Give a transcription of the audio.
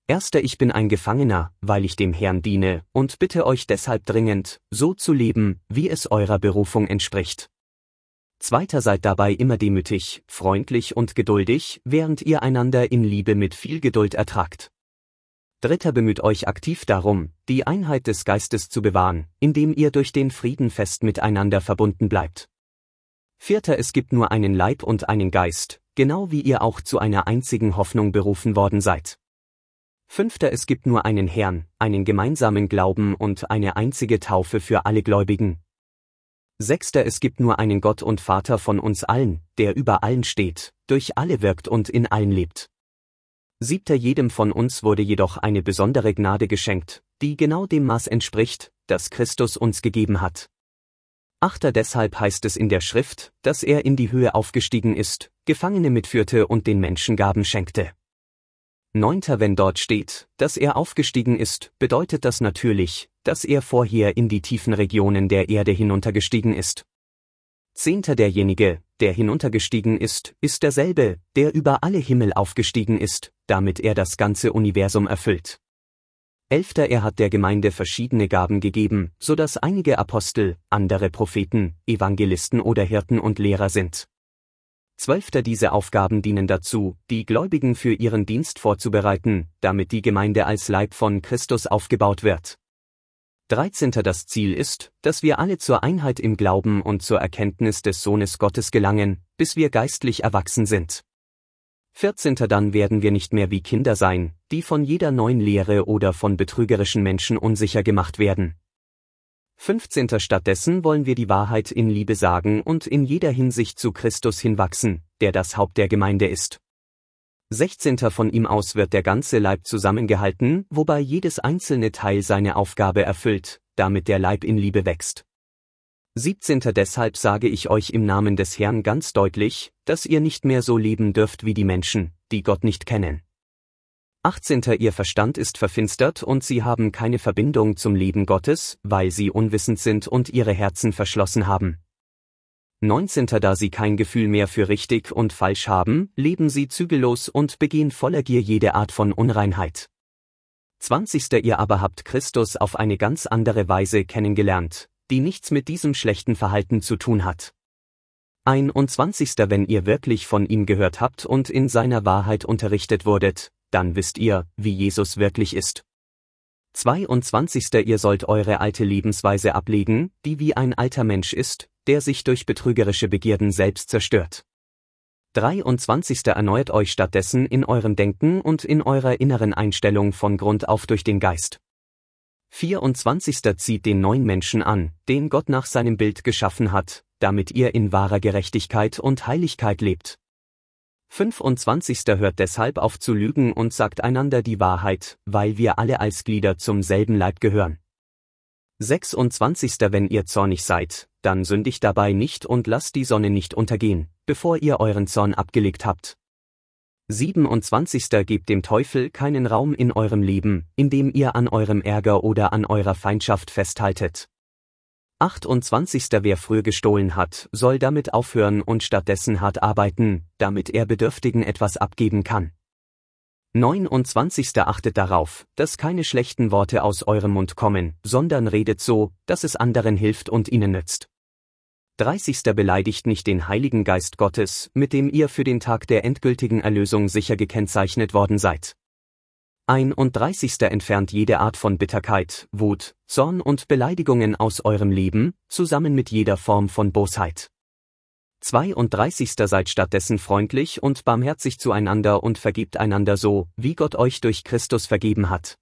Erster, ich bin ein Gefangener, weil ich dem Herrn diene, und bitte euch deshalb dringend, so zu leben, wie es eurer Berufung entspricht. Zweiter, seid dabei immer demütig, freundlich und geduldig, während ihr einander in Liebe mit viel Geduld ertragt. Dritter, bemüht euch aktiv darum, die Einheit des Geistes zu bewahren, indem ihr durch den Frieden fest miteinander verbunden bleibt. Vierter, es gibt nur einen Leib und einen Geist, genau wie ihr auch zu einer einzigen Hoffnung berufen worden seid. Fünfter, es gibt nur einen Herrn, einen gemeinsamen Glauben und eine einzige Taufe für alle Gläubigen. Sechster, es gibt nur einen Gott und Vater von uns allen, der über allen steht, durch alle wirkt und in allen lebt. Siebter, jedem von uns wurde jedoch eine besondere Gnade geschenkt, die genau dem Maß entspricht, das Christus uns gegeben hat. Achter, deshalb heißt es in der Schrift, dass er in die Höhe aufgestiegen ist, Gefangene mitführte und den Menschen Gaben schenkte. Neunter, wenn dort steht, dass er aufgestiegen ist, bedeutet das natürlich, dass er vorher in die tiefen Regionen der Erde hinuntergestiegen ist. Zehnter, derjenige, der hinuntergestiegen ist, ist derselbe, der über alle Himmel aufgestiegen ist, damit er das ganze Universum erfüllt. Elfter, er hat der Gemeinde verschiedene Gaben gegeben, so dass einige Apostel, andere Propheten, Evangelisten oder Hirten und Lehrer sind. Zwölfter, diese Aufgaben dienen dazu, die Gläubigen für ihren Dienst vorzubereiten, damit die Gemeinde als Leib von Christus aufgebaut wird. 13. Das Ziel ist, dass wir alle zur Einheit im Glauben und zur Erkenntnis des Sohnes Gottes gelangen, bis wir geistlich erwachsen sind. 14. Dann werden wir nicht mehr wie Kinder sein, die von jeder neuen Lehre oder von betrügerischen Menschen unsicher gemacht werden. 15. Stattdessen wollen wir die Wahrheit in Liebe sagen und in jeder Hinsicht zu Christus hinwachsen, der das Haupt der Gemeinde ist. 16. Von ihm aus wird der ganze Leib zusammengehalten, wobei jedes einzelne Teil seine Aufgabe erfüllt, damit der Leib in Liebe wächst. 17. Deshalb sage ich euch im Namen des Herrn ganz deutlich, dass ihr nicht mehr so leben dürft wie die Menschen, die Gott nicht kennen. 18. Ihr Verstand ist verfinstert und sie haben keine Verbindung zum Leben Gottes, weil sie unwissend sind und ihre Herzen verschlossen haben. 19. Da sie kein Gefühl mehr für richtig und falsch haben, leben sie zügellos und begehen voller Gier jede Art von Unreinheit. 20. Ihr aber habt Christus auf eine ganz andere Weise kennengelernt, die nichts mit diesem schlechten Verhalten zu tun hat. 21. Wenn ihr wirklich von ihm gehört habt und in seiner Wahrheit unterrichtet wurdet, dann wisst ihr, wie Jesus wirklich ist. 22. Ihr sollt eure alte Lebensweise ablegen, die wie ein alter Mensch ist, der sich durch betrügerische Begierden selbst zerstört. 23. Erneuert euch stattdessen in eurem Denken und in eurer inneren Einstellung von Grund auf durch den Geist. 24. Zieht den neuen Menschen an, den Gott nach seinem Bild geschaffen hat, damit ihr in wahrer Gerechtigkeit und Heiligkeit lebt. 25. Hört deshalb auf zu lügen und sagt einander die Wahrheit, weil wir alle als Glieder zum selben Leib gehören. 26. Wenn ihr zornig seid, dann sündigt dabei nicht und lasst die Sonne nicht untergehen, bevor ihr euren Zorn abgelegt habt. 27. Gebt dem Teufel keinen Raum in eurem Leben, indem ihr an eurem Ärger oder an eurer Feindschaft festhaltet. 28. Wer früher gestohlen hat, soll damit aufhören und stattdessen hart arbeiten, damit er Bedürftigen etwas abgeben kann. 29. Achtet darauf, dass keine schlechten Worte aus eurem Mund kommen, sondern redet so, dass es anderen hilft und ihnen nützt. 30. Beleidigt nicht den Heiligen Geist Gottes, mit dem ihr für den Tag der endgültigen Erlösung sicher gekennzeichnet worden seid. 31. Entfernt jede Art von Bitterkeit, Wut, Zorn und Beleidigungen aus eurem Leben, zusammen mit jeder Form von Bosheit. 32. Seid stattdessen freundlich und barmherzig zueinander und vergebt einander so, wie Gott euch durch Christus vergeben hat.